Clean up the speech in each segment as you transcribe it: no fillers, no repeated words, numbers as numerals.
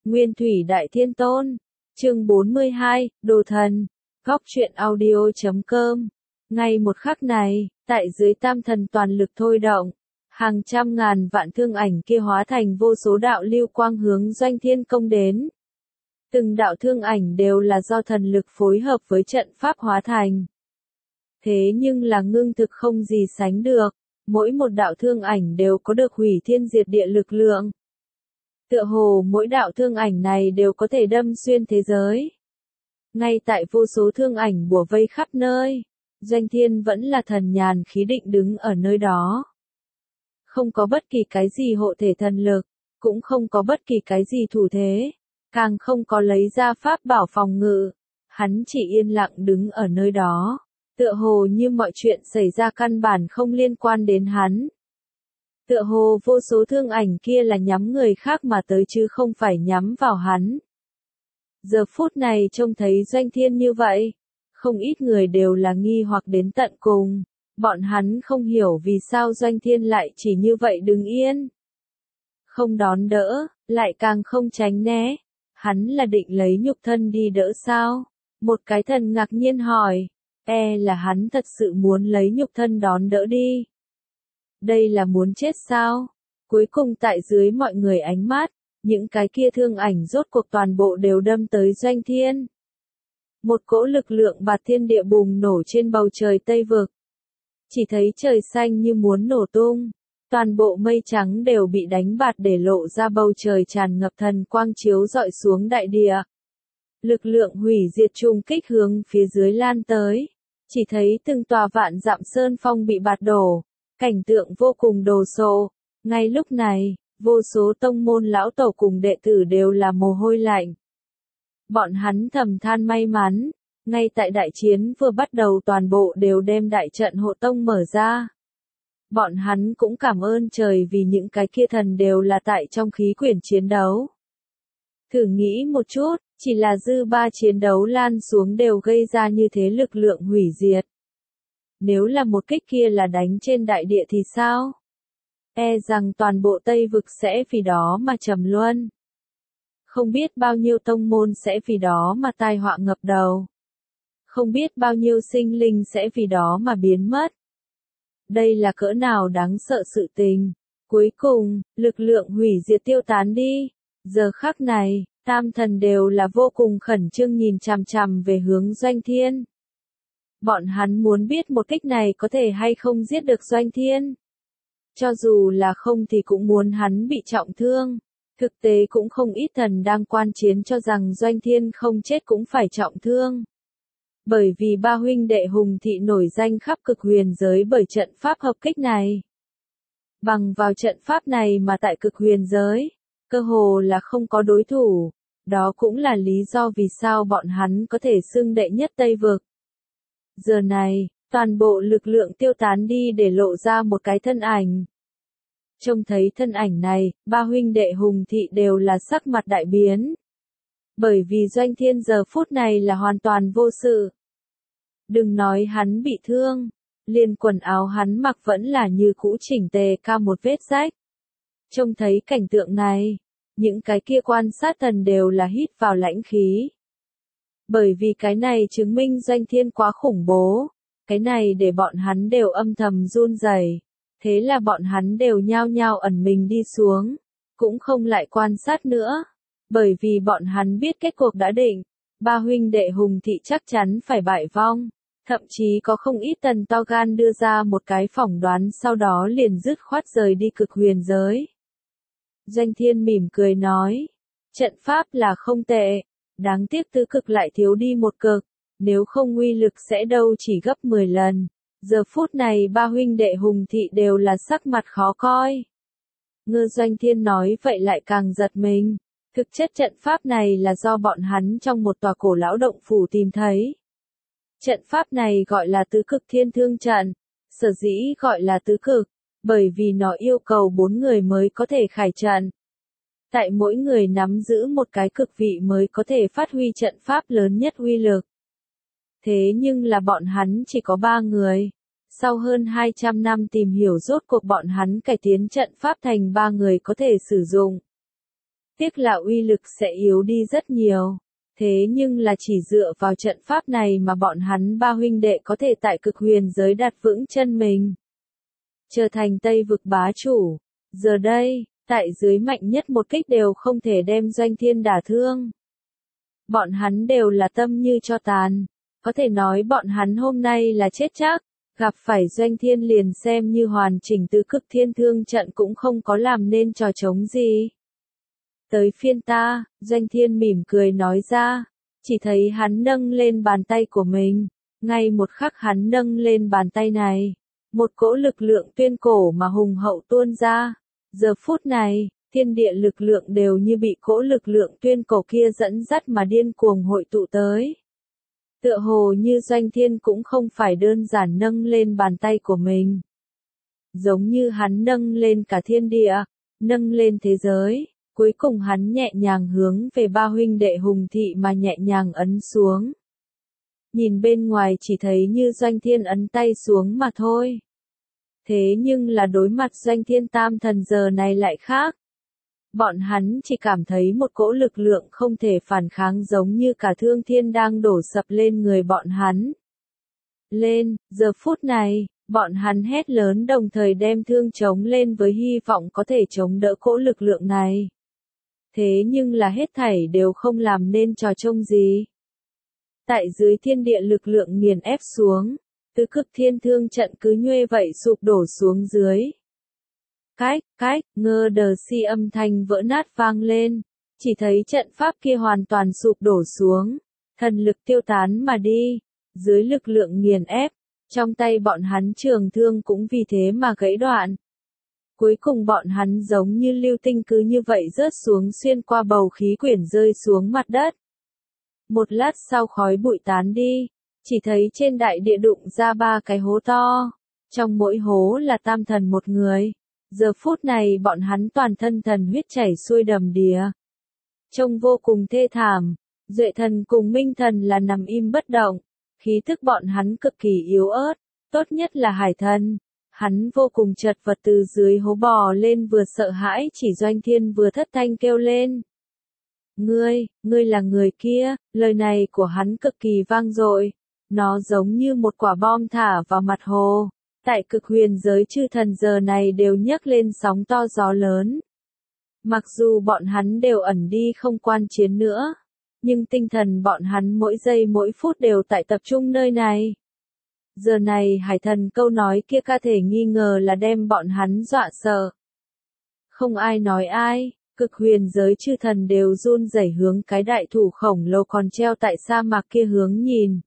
Nguyên Thủy Đại Thiên Tôn. Chương 42, Đồ Thần. Góc truyện audio.com. Ngay một khắc này, tại dưới tam thần toàn lực thôi động, hàng trăm ngàn vạn thương ảnh kia hóa thành vô số đạo lưu quang hướng Doanh Thiên công đến. Từng đạo thương ảnh đều là do thần lực phối hợp với trận pháp hóa thành. Thế nhưng là ngưng thực không gì sánh được, mỗi một đạo thương ảnh đều có được hủy thiên diệt địa lực lượng. Tựa hồ mỗi đạo thương ảnh này đều có thể đâm xuyên thế giới. Ngay tại vô số thương ảnh bủa vây khắp nơi, Doanh Thiên vẫn là thần nhàn khí định đứng ở nơi đó. Không có bất kỳ cái gì hộ thể thần lực, cũng không có bất kỳ cái gì thủ thế, càng không có lấy ra pháp bảo phòng ngự. Hắn chỉ yên lặng đứng ở nơi đó, tựa hồ như mọi chuyện xảy ra căn bản không liên quan đến hắn. Tựa hồ vô số thương ảnh kia là nhắm người khác mà tới chứ không phải nhắm vào hắn. Giờ phút này trông thấy Doanh Thiên như vậy, không ít người đều là nghi hoặc đến tận cùng. Bọn hắn không hiểu vì sao Doanh Thiên lại chỉ như vậy đứng yên. Không đón đỡ, lại càng không tránh né. Hắn là định lấy nhục thân đi đỡ sao? Một cái thần ngạc nhiên hỏi. Là hắn thật sự muốn lấy nhục thân đón đỡ đi. Đây là muốn chết sao? Cuối cùng tại dưới mọi người ánh mắt, những cái kia thương ảnh rốt cuộc toàn bộ đều đâm tới Doanh Thiên. Một cỗ lực lượng bạt thiên địa bùng nổ trên bầu trời Tây Vực. Chỉ thấy trời xanh như muốn nổ tung, toàn bộ mây trắng đều bị đánh bạt để lộ ra bầu trời tràn ngập thần quang chiếu rọi xuống đại địa. Lực lượng hủy diệt trùng kích hướng phía dưới lan tới, chỉ thấy từng tòa vạn dặm sơn phong bị bạt đổ, cảnh tượng vô cùng đồ sộ. Ngay lúc này, vô số tông môn lão tổ cùng đệ tử đều là mồ hôi lạnh. Bọn hắn thầm than may mắn. Ngay tại đại chiến vừa bắt đầu toàn bộ đều đem đại trận hộ tông mở ra. Bọn hắn cũng cảm ơn trời vì những cái kia thần đều là tại trong khí quyển chiến đấu. Thử nghĩ một chút, chỉ là dư ba chiến đấu lan xuống đều gây ra như thế lực lượng hủy diệt. Nếu là một kích kia là đánh trên đại địa thì sao? Rằng toàn bộ Tây Vực sẽ vì đó mà trầm luân. Không biết bao nhiêu tông môn sẽ vì đó mà tai họa ngập đầu. Không biết bao nhiêu sinh linh sẽ vì đó mà biến mất. Đây là cỡ nào đáng sợ sự tình. Cuối cùng, lực lượng hủy diệt tiêu tán đi. Giờ khắc này, tam thần đều là vô cùng khẩn trương nhìn chằm chằm về hướng Doanh Thiên. Bọn hắn muốn biết một kích này có thể hay không giết được Doanh Thiên. Cho dù là không thì cũng muốn hắn bị trọng thương. Thực tế cũng không ít thần đang quan chiến cho rằng Doanh Thiên không chết cũng phải trọng thương. Bởi vì ba huynh đệ Hùng Thị nổi danh khắp cực huyền giới bởi trận pháp hợp kích này. Bằng vào trận pháp này mà tại cực huyền giới, cơ hồ là không có đối thủ. Đó cũng là lý do vì sao bọn hắn có thể xưng đệ nhất Tây Vực. Giờ này, toàn bộ lực lượng tiêu tán đi để lộ ra một cái thân ảnh. Trông thấy thân ảnh này, ba huynh đệ Hùng Thị đều là sắc mặt đại biến. Bởi vì Doanh Thiên giờ phút này là hoàn toàn vô sự. Đừng nói hắn bị thương, liền quần áo hắn mặc vẫn là như cũ chỉnh tề ca một vết rách. Trông thấy cảnh tượng này, những cái kia quan sát thần đều là hít vào lãnh khí. Bởi vì cái này chứng minh Doanh Thiên quá khủng bố, cái này để bọn hắn đều âm thầm run rẩy. Thế là bọn hắn đều nhao nhao ẩn mình đi xuống, cũng không lại quan sát nữa. Bởi vì bọn hắn biết kết cuộc đã định, ba huynh đệ Hùng Thị chắc chắn phải bại vong. Thậm chí có không ít tần to gan đưa ra một cái phỏng đoán sau đó liền dứt khoát rời đi cực huyền giới. Doanh Thiên mỉm cười nói, trận pháp là không tệ, đáng tiếc tứ cực lại thiếu đi một cực, nếu không uy lực sẽ đâu chỉ gấp 10 lần. Giờ phút này ba huynh đệ Hùng Thị đều là sắc mặt khó coi. Ngư Doanh Thiên nói vậy lại càng giật mình. Thực chất trận pháp này là do bọn hắn trong một tòa cổ lão động phủ tìm thấy. Trận pháp này gọi là tứ cực thiên thương trận. Sở dĩ gọi là tứ cực, bởi vì nó yêu cầu 4 người mới có thể khải trận. Tại mỗi người nắm giữ một cái cực vị mới có thể phát huy trận pháp lớn nhất uy lực. Thế nhưng là bọn hắn chỉ có 3 người. Sau hơn 200 năm tìm hiểu rốt cuộc bọn hắn cải tiến trận pháp thành 3 người có thể sử dụng. Tiếc là uy lực sẽ yếu đi rất nhiều. Thế nhưng là chỉ dựa vào trận pháp này mà bọn hắn ba huynh đệ có thể tại cực huyền giới đặt vững chân mình. Trở thành Tây vực bá chủ. Giờ đây, tại dưới mạnh nhất một kích đều không thể đem Doanh Thiên đả thương. Bọn hắn đều là tâm như tro tàn. Có thể nói bọn hắn hôm nay là chết chắc. Gặp phải Doanh Thiên liền xem như hoàn chỉnh tứ cực thiên thương trận cũng không có làm nên trò trống gì. Tới phiên ta, Doanh Thiên mỉm cười nói ra. Chỉ thấy hắn nâng lên bàn tay của mình. Ngay một khắc hắn nâng lên bàn tay này. Một cỗ lực lượng tuyên cổ mà hùng hậu tuôn ra. Giờ phút này, thiên địa lực lượng đều như bị cỗ lực lượng tuyên cổ kia dẫn dắt mà điên cuồng hội tụ tới. Tựa hồ như Doanh Thiên cũng không phải đơn giản nâng lên bàn tay của mình. Giống như hắn nâng lên cả thiên địa, nâng lên thế giới, cuối cùng hắn nhẹ nhàng hướng về ba huynh đệ Hùng Thị mà nhẹ nhàng ấn xuống. Nhìn bên ngoài chỉ thấy như Doanh Thiên ấn tay xuống mà thôi. Thế nhưng là đối mặt Doanh Thiên tam thần giờ này lại khác. Bọn hắn chỉ cảm thấy một cỗ lực lượng không thể phản kháng giống như cả thương thiên đang đổ sập lên người bọn hắn. Lên, giờ phút này, bọn hắn hét lớn đồng thời đem thương chống lên với hy vọng có thể chống đỡ cỗ lực lượng này. Thế nhưng là hết thảy đều không làm nên trò trông gì. Tại dưới thiên địa lực lượng nghiền ép xuống, tứ cực thiên thương trận cứ nhuê vậy sụp đổ xuống dưới. Cách, ngơ đờ si âm thanh vỡ nát vang lên, chỉ thấy trận pháp kia hoàn toàn sụp đổ xuống, thần lực tiêu tán mà đi, dưới lực lượng nghiền ép, trong tay bọn hắn trường thương cũng vì thế mà gãy đoạn. Cuối cùng bọn hắn giống như lưu tinh cứ như vậy rớt xuống xuyên qua bầu khí quyển rơi xuống mặt đất. Một lát sau khói bụi tán đi, chỉ thấy trên đại địa đụng ra 3 cái hố to, trong mỗi hố là tam thần một người. Giờ phút này bọn hắn toàn thân thần huyết chảy xuôi đầm đìa. Trông vô cùng thê thảm, Duệ thần cùng Minh thần là nằm im bất động, khí thức bọn hắn cực kỳ yếu ớt, tốt nhất là Hải thần. Hắn vô cùng chật vật từ dưới hố bò lên vừa sợ hãi chỉ Doanh Thiên vừa thất thanh kêu lên. Ngươi là người kia, lời này của hắn cực kỳ vang dội, nó giống như một quả bom thả vào mặt hồ. Tại cực huyền giới chư thần giờ này đều nhấc lên sóng to gió lớn. Mặc dù bọn hắn đều ẩn đi không quan chiến nữa, nhưng tinh thần bọn hắn mỗi giây mỗi phút đều tại tập trung nơi này. Giờ này Hải thần câu nói kia ca thể nghi ngờ là đem bọn hắn dọa sợ. Không ai nói ai, cực huyền giới chư thần đều run rẩy hướng cái đại thủ khổng lồ còn treo tại sa mạc kia hướng nhìn.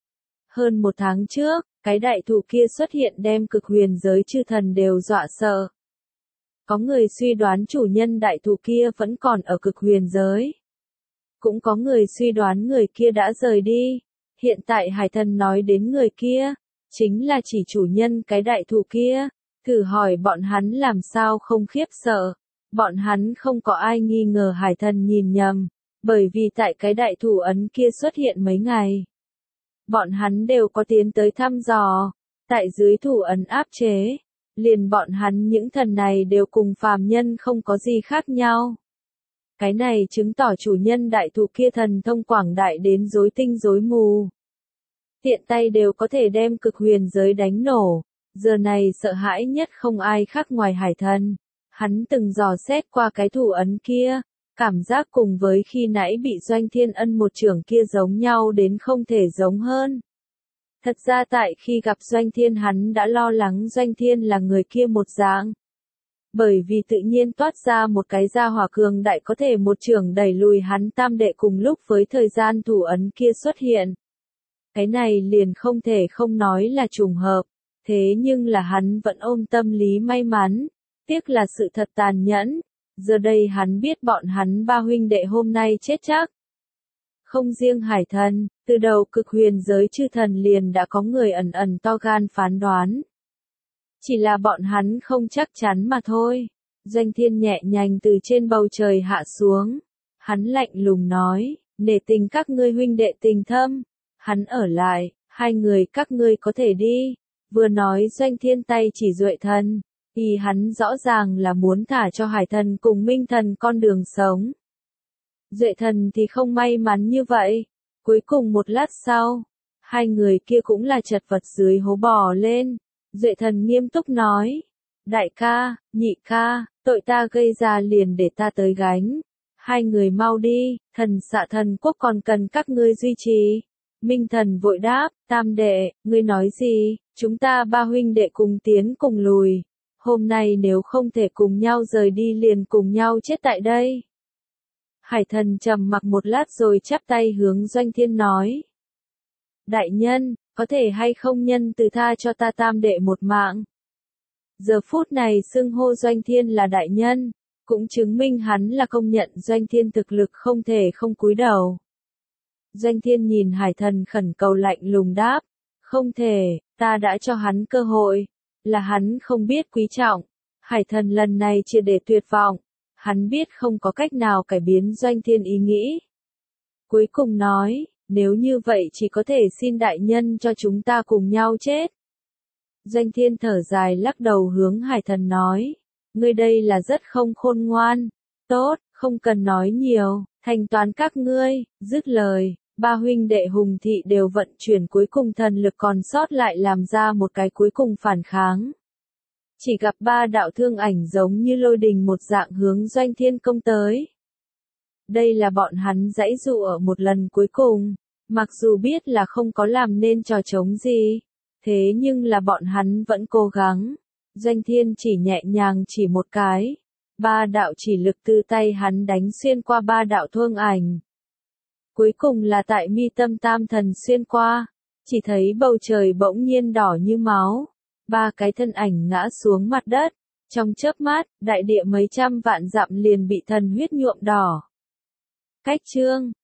Hơn 1 tháng trước, cái đại thủ kia xuất hiện đem cực huyền giới chư thần đều dọa sợ. Có người suy đoán chủ nhân đại thủ kia vẫn còn ở cực huyền giới. Cũng có người suy đoán người kia đã rời đi. Hiện tại Hải thần nói đến người kia, chính là chỉ chủ nhân cái đại thủ kia. Thử hỏi bọn hắn làm sao không khiếp sợ. Bọn hắn không có ai nghi ngờ Hải thần nhìn nhầm, bởi vì tại cái đại thủ ấn kia xuất hiện mấy ngày. Bọn hắn đều có tiến tới thăm dò, tại dưới thủ ấn áp chế, liền bọn hắn những thần này đều cùng phàm nhân không có gì khác nhau. Cái này chứng tỏ chủ nhân đại thủ kia thần thông quảng đại đến rối tinh rối mù. Tiện tay đều có thể đem cực huyền giới đánh nổ, giờ này sợ hãi nhất không ai khác ngoài Hải thần. Hắn từng dò xét qua cái thủ ấn kia. Cảm giác cùng với khi nãy bị Doanh Thiên Ân một chưởng kia giống nhau đến không thể giống hơn. Thật ra tại khi gặp Doanh Thiên hắn đã lo lắng Doanh Thiên là người kia một dạng. Bởi vì tự nhiên toát ra một cái gia hỏa cường đại có thể một chưởng đẩy lùi hắn tam đệ cùng lúc với thời gian thủ ấn kia xuất hiện. Cái này liền không thể không nói là trùng hợp, thế nhưng là hắn vẫn ôm tâm lý may mắn, tiếc là sự thật tàn nhẫn. Giờ đây hắn biết bọn hắn ba huynh đệ hôm nay chết chắc. Không riêng Hải thần, từ đầu cực huyền giới chư thần liền đã có người ẩn ẩn to gan phán đoán. Chỉ là bọn hắn không chắc chắn mà thôi. Doanh Thiên nhẹ nhàng từ trên bầu trời hạ xuống. Hắn lạnh lùng nói, nể tình các ngươi huynh đệ tình thâm. Hắn ở lại, 2 người các ngươi có thể đi. Vừa nói Doanh Thiên tay chỉ Duệ thần. Thì hắn rõ ràng là muốn thả cho Hải thần cùng Minh thần con đường sống. Duệ Thần thì không may mắn như vậy. Cuối cùng một lát sau, hai người kia cũng là chật vật dưới hố bò lên. Duệ Thần nghiêm túc nói, đại ca, nhị ca, tội ta gây ra liền để ta tới gánh. Hai người mau đi, Thần Xạ Thần Quốc còn cần các ngươi duy trì. Minh Thần vội đáp, tam đệ, ngươi nói gì, chúng ta ba huynh đệ cùng tiến cùng lùi. Hôm nay nếu không thể cùng nhau rời đi liền cùng nhau chết tại đây. Hải Thần trầm mặc một lát rồi chắp tay hướng Doanh Thiên nói. Đại nhân, có thể hay không nhân từ tha cho ta tam đệ một mạng. Giờ phút này xưng hô Doanh Thiên là đại nhân, cũng chứng minh hắn là công nhận Doanh Thiên thực lực không thể không cúi đầu. Doanh Thiên nhìn Hải Thần khẩn cầu lạnh lùng đáp, không thể, ta đã cho hắn cơ hội, là hắn không biết quý trọng. Hải Thần lần này triệt để tuyệt vọng, hắn biết không có cách nào cải biến Doanh Thiên ý nghĩ. Cuối cùng nói, nếu như vậy chỉ có thể xin đại nhân cho chúng ta cùng nhau chết. Doanh Thiên thở dài lắc đầu hướng Hải Thần nói, ngươi đây là rất không khôn ngoan, tốt, không cần nói nhiều, thanh toán các ngươi. Dứt lời, ba huynh đệ Hùng Thị đều vận chuyển cuối cùng thần lực còn sót lại làm ra một cái cuối cùng phản kháng. Chỉ gặp ba đạo thương ảnh giống như lôi đình một dạng hướng Doanh Thiên công tới. Đây là bọn hắn giãy dụ ở một lần cuối cùng, mặc dù biết là không có làm nên trò trống gì, thế nhưng là bọn hắn vẫn cố gắng. Doanh Thiên chỉ nhẹ nhàng chỉ một cái, ba đạo chỉ lực từ tay hắn đánh xuyên qua ba đạo thương ảnh. Cuối cùng là tại mi tâm tam thần xuyên qua, chỉ thấy bầu trời bỗng nhiên đỏ như máu, ba cái thân ảnh ngã xuống mặt đất, trong chớp mắt, đại địa mấy trăm vạn dặm liền bị thần huyết nhuộm đỏ. Cách chương